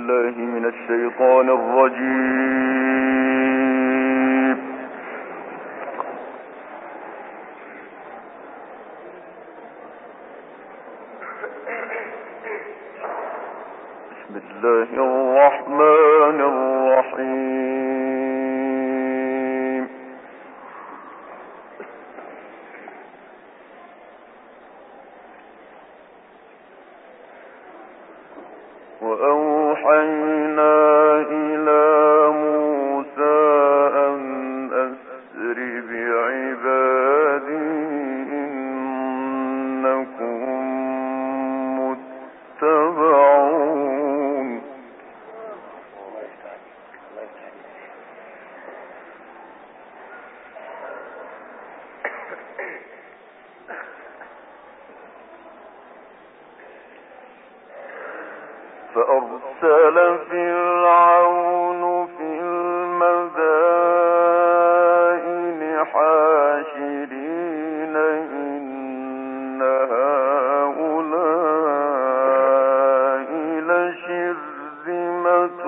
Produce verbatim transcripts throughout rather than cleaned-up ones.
بالله من الشيطان الرجيم. بسم الله الرحمن الرحيم. وأوحينا إلى موسى أن أسر بعبادي إنكم متبعون. فأرسل فرعون في المدائن حاشرين إن هؤلاء لشرذمة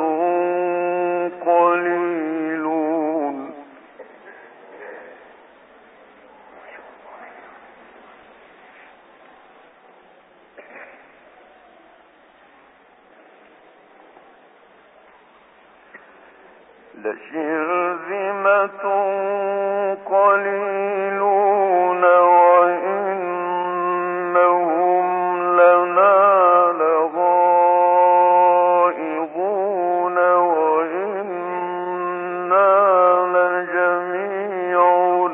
قليلون. لشرذمة قليلون وإنهم لنا لغائظون وإنا لجميع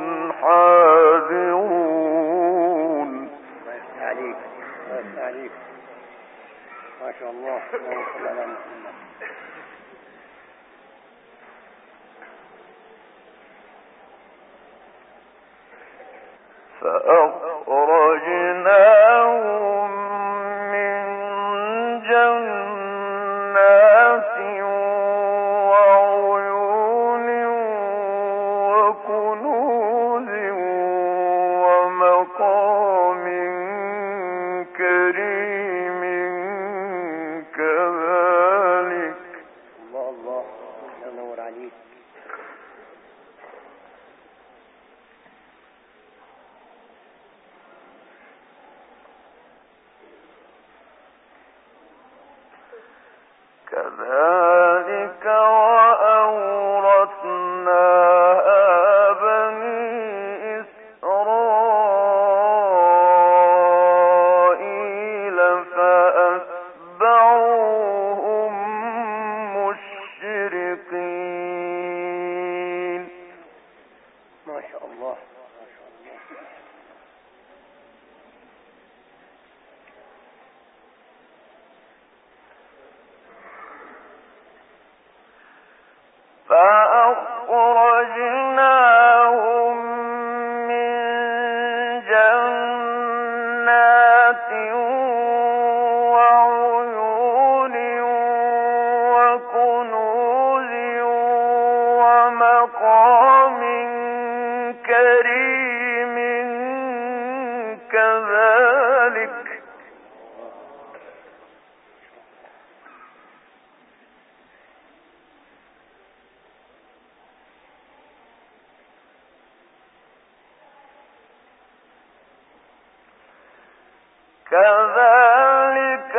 حاذرون. عليك عليك ما شاء الله. اللهم صل على محمد. فأخرجناهم من جنات وعيون وكنوز ومقام كريم كذلك. الله الله ينور عليك. كذلك وأورثناها بني إسرائيل فأتبعوهم مشرقين. ما شاء الله ما شاء الله. فأخرجناهم من جنات وعيون وكنوز ومقام كريم كذلك. كذلك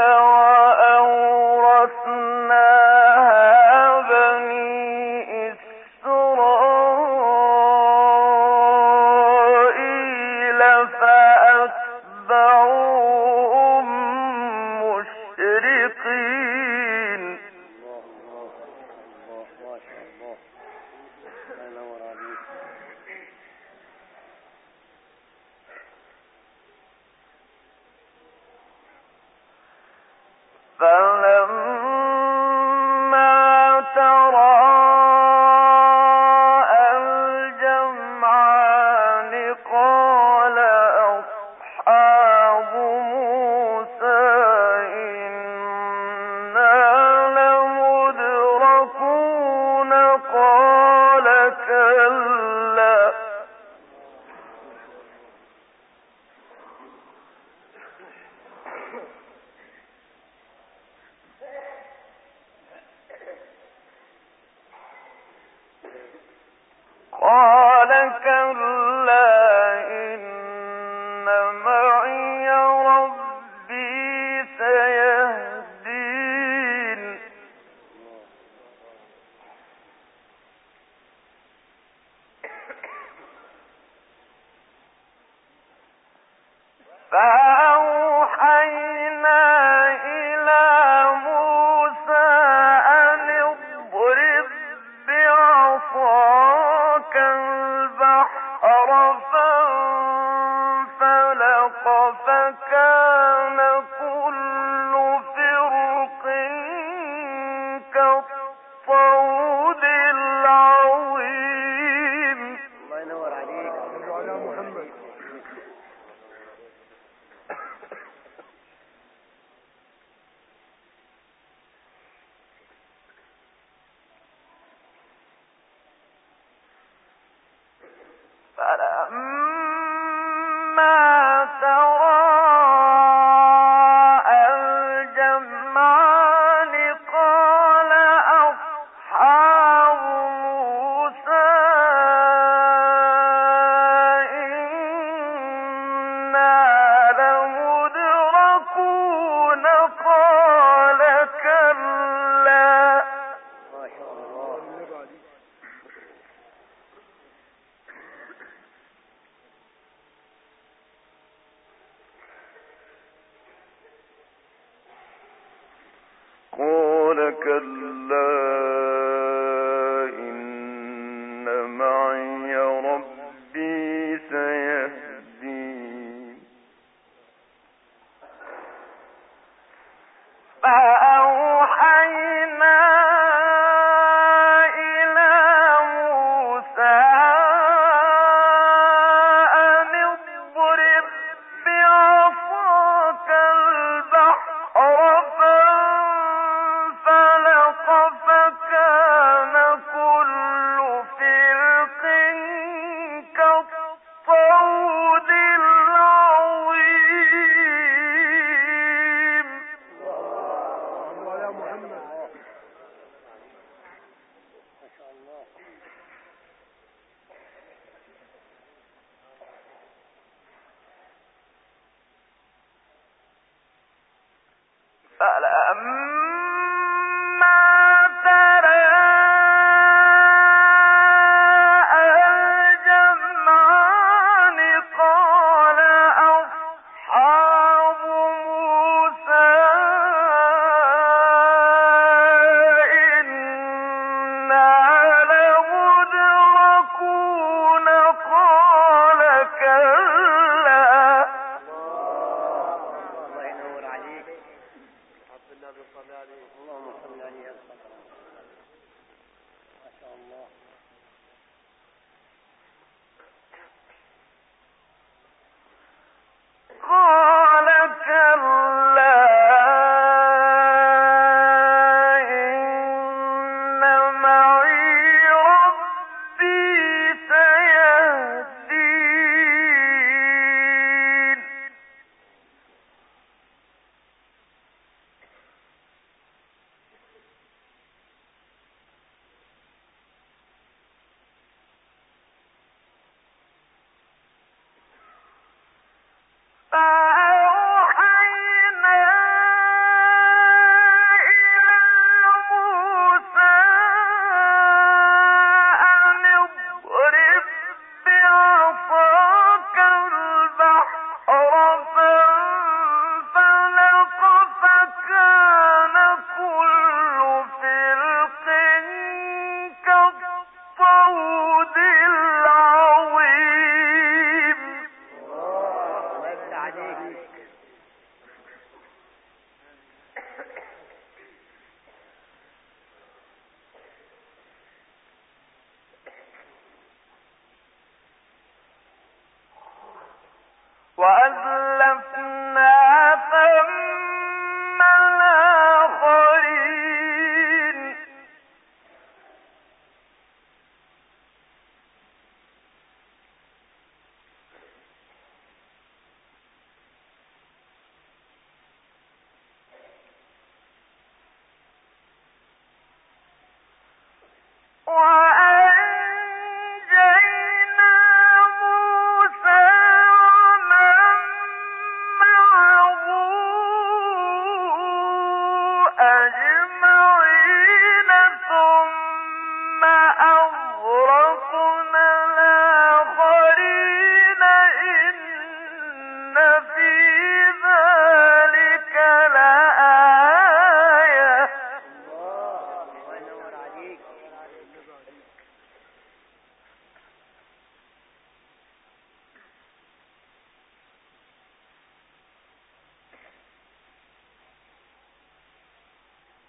وأورثناها بني إسرائيل فأتبعوهم مشرقين. الله الله الله ما شاء الله ينور عليك. فلما تراءى الجمعان قال أصحاب موسى إنا لمدركون قال كلا كلا إن معي ربي سيهدين فأوحينا إلى موسى أن اضرب بعصاك البحر فانفلق فكان كل فرق كالطود العظيم. الله ينور عليك. على محمد. فلما تراءى الجمعان قال أصحاب موسى إنا لمدركون قال كلا ما شاء الله. قال كلا إن معي ربي سيهدين فأوحينا إلى موسى أن اضرب بعصاك البحر فانفلق فكان كل فرق كالطود العظيم. على محمد. ما شاء الله. فلما تراءى الجمعان قال أصحاب موسى إنا لمدركون قال كلا الله ينور عليك. اللهم صل عليه وسلم. ما شاء الله. قال كلا إن معي ربي سيهدين فأوحينا إلى موسى أن اضرب بعصاك البحر فانفلق فكان كل فرق كالطود العظيم. الله يفتح عليك. وأزلفنا ثم الآخرين وأنجينا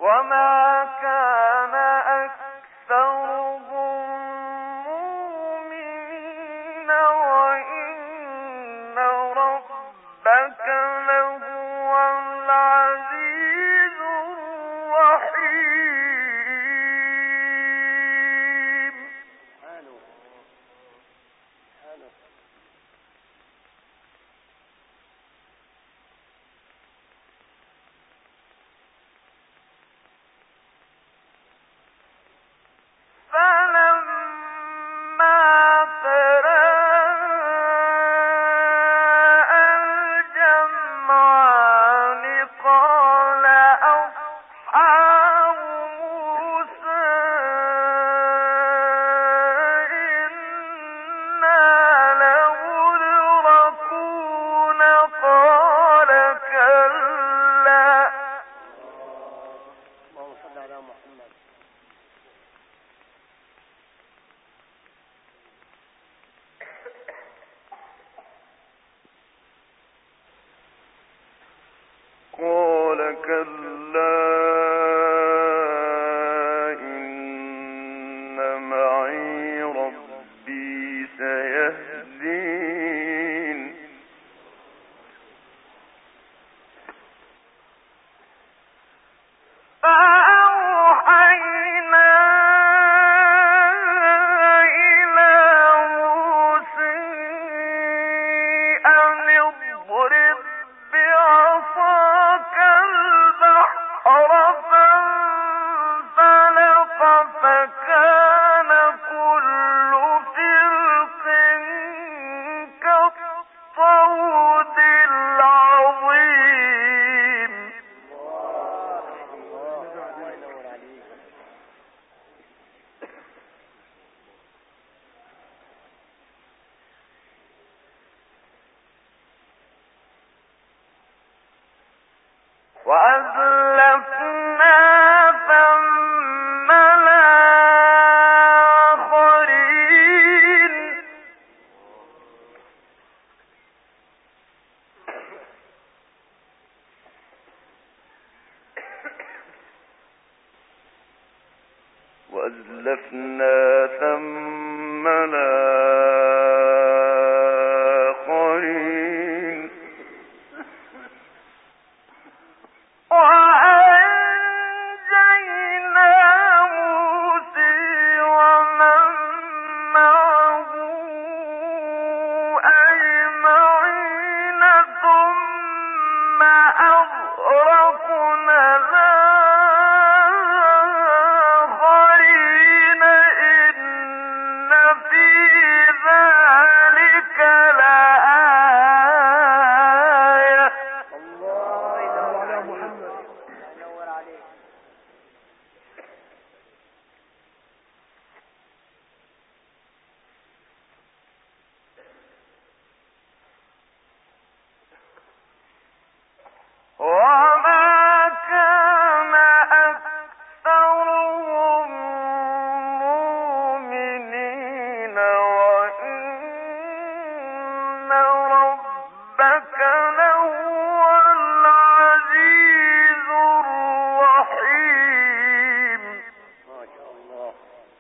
وما كان أكثرهم مؤمنين وإن ربك لهو العزيز الرحيم. حلو حلو. فلما تراءى الجمعان قال أصحاب موسى إنا لمدركون قال كلا. اللهم صل على محمد. قال كلا إن معي ربي سيهدين. فأوحينا إلى موسى أن اضرب بعصاك البحر فانفلق فكان كل فرق كالطود العظيم. الله ينور عليك. وأزلفنا ثم الآخرين. وأزلفنا ثم الآخرين. وأنجينا موسى ومن معه أجمعين ثم أغرقنا الآخرين إن في ذلك لآية. الله ينور على عليك. محمد. ينور عليك. وما كان أكثرهم مؤمنين وإن ربك لهو العزيز الرحيم. ما شاء الله.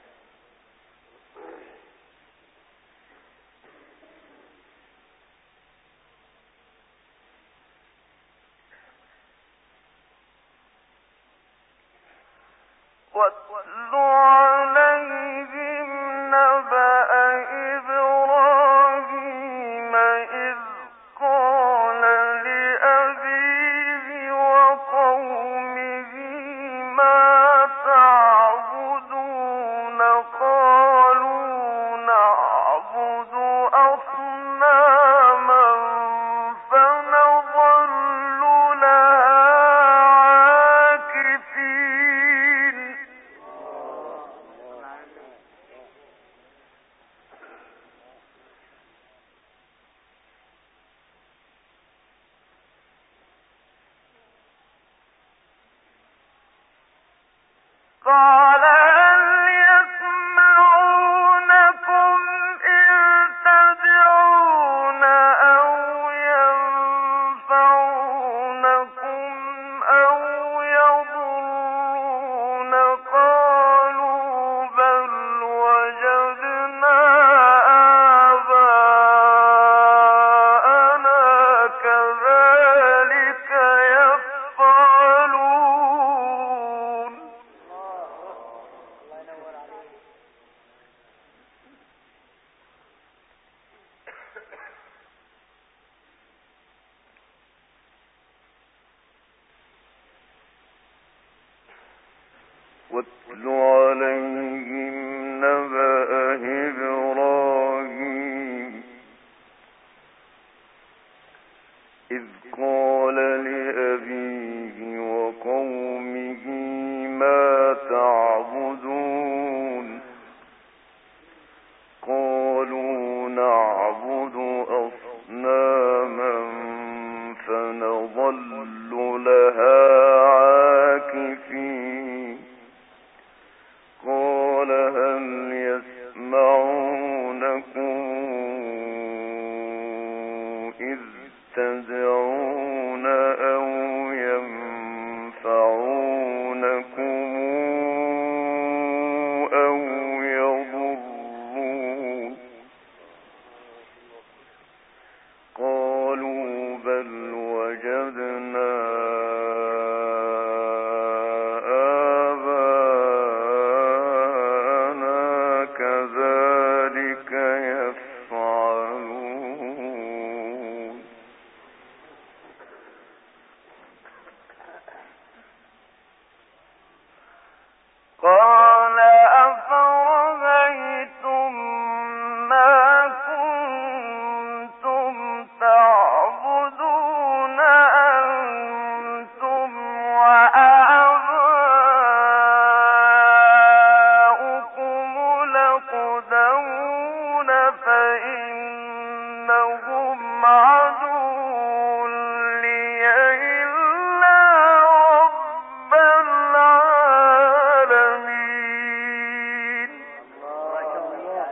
واتل عليهم نبأ إبراهيم إذ قال لأبيه وقومه ما تعبدون قالوا نعبد أصناما فنظل لها عاكفين. قال هل يسمعونكم إذ تدعون أو ينفعونكم أو يضرون واتل عليهم نبأ إبراهيم إذ قال لأبيه وقومه ما تعبدون قالوا نعبد أصناما فنظل لها عاكفين قال هل يسمعونكم إذ تدعون أو ينفعونكم أو يضرون قالوا بل وجدنا آباءنا كذلك يفعلون قال أفرأيتم ما كنتم تعبدون أنتم وآباؤكم الأقدمون فإنهم عدو لي إلا رب العالمين ما شاء الله.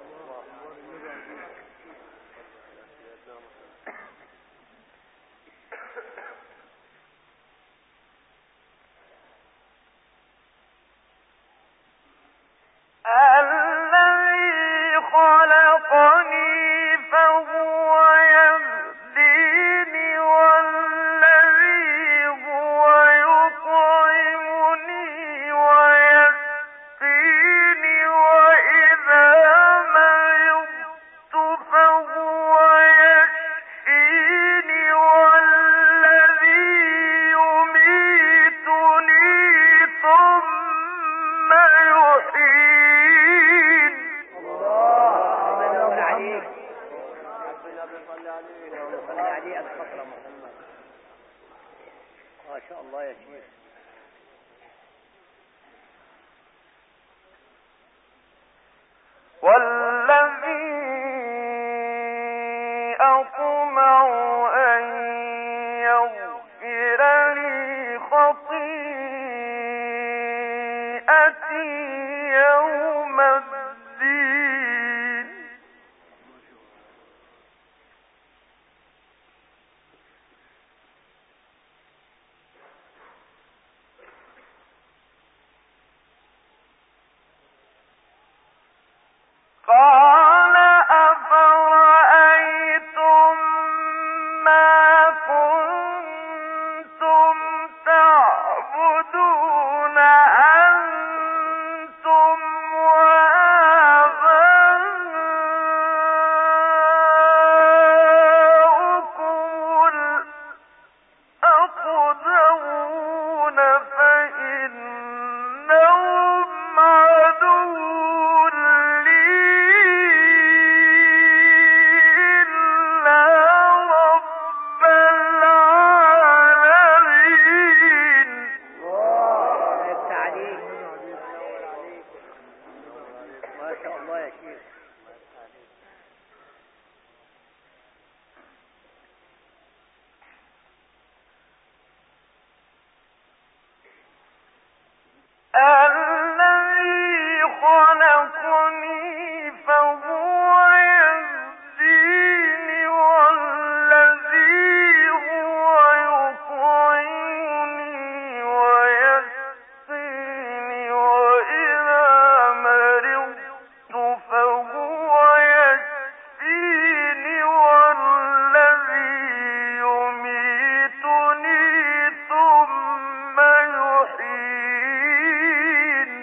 الذي خلقني فهو يهديني والذي هو يطعمني ويسقيني وإذا مرضت فهو يشفيني والذي يميتني ثم يحيين الله عليك. صلي عليه الفقرة محمد. ما شاء الله يا شيخ. والذي أطمع أن يغفر لي خطيئتي يوم الدين قال أفرأيتم ما كنتم تعبدون أنتم وآباؤكم الأقدمون فإنهم عدو لي إلا رب العالمين الله يفتح عليك. ما شاء الله يا شيخ. الذي خلقني فهو يهديني والذي هو يطعمني ويسقيني وإذا مرضت فهو يشفيني والذي يميتني ثم يحيين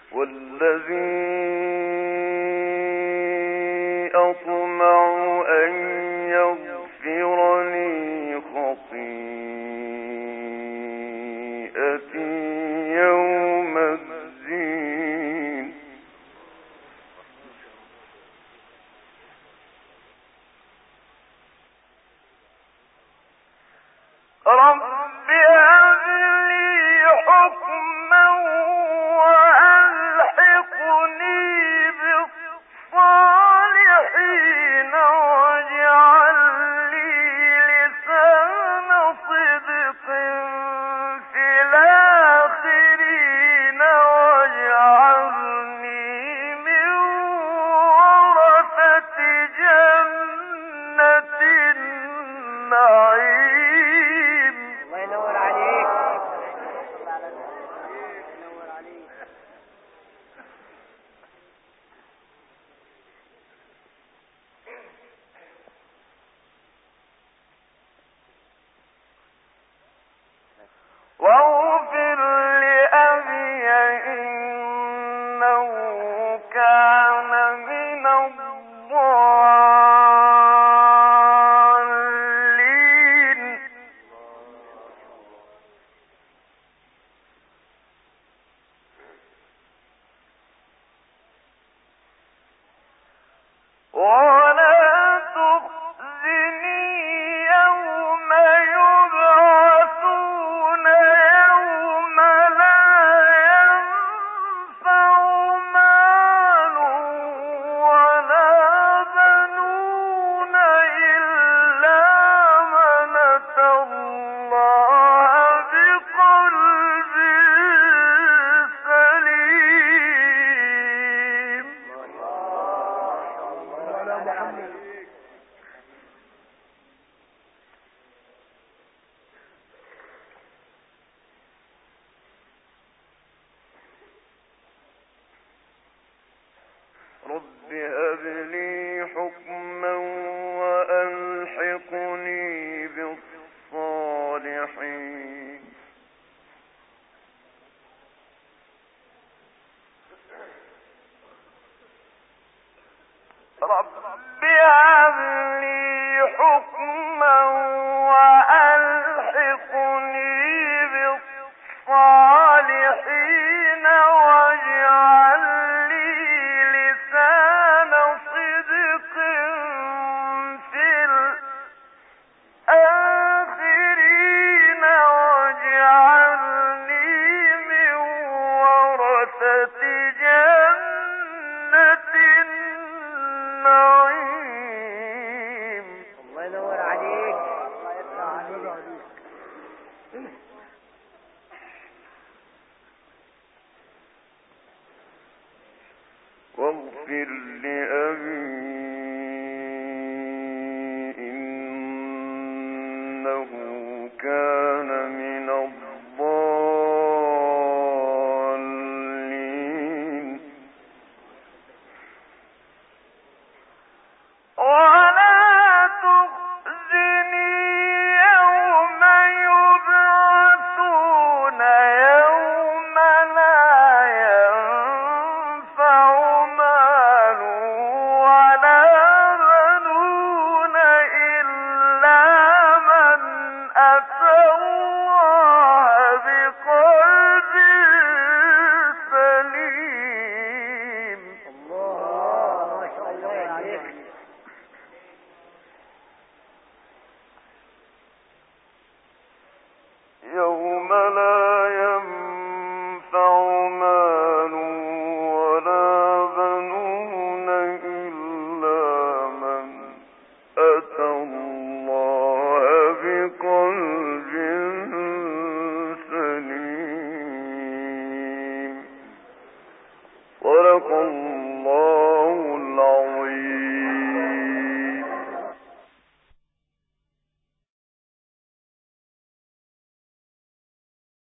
والذي أطمع أن يغفر لي خطيئتي يوم الدين رب هب لي حكما وألحقني بالصالحين واجعل لي لسان صدق في الآخرين واجعلني من ورثة جنة النعيم. الله ينور عليك. ينور عليك. واغفر لأبي إنه كان من الضالين ولا تخزني يوم يبعثون يوم لا ينفع مال ولا بنون إلا من أتى الله بقلب سليم. على محمد. رب هب لي حكما وألحقني بالصالحين رب هب لي حكما وألحقني بالصالحين واجعل لي لسان صدق في الآخرين واجعلني من ورثة جنة النعيم. الله ينور عليك. الله يفتح عليك. واغفر لأبي إنه كان من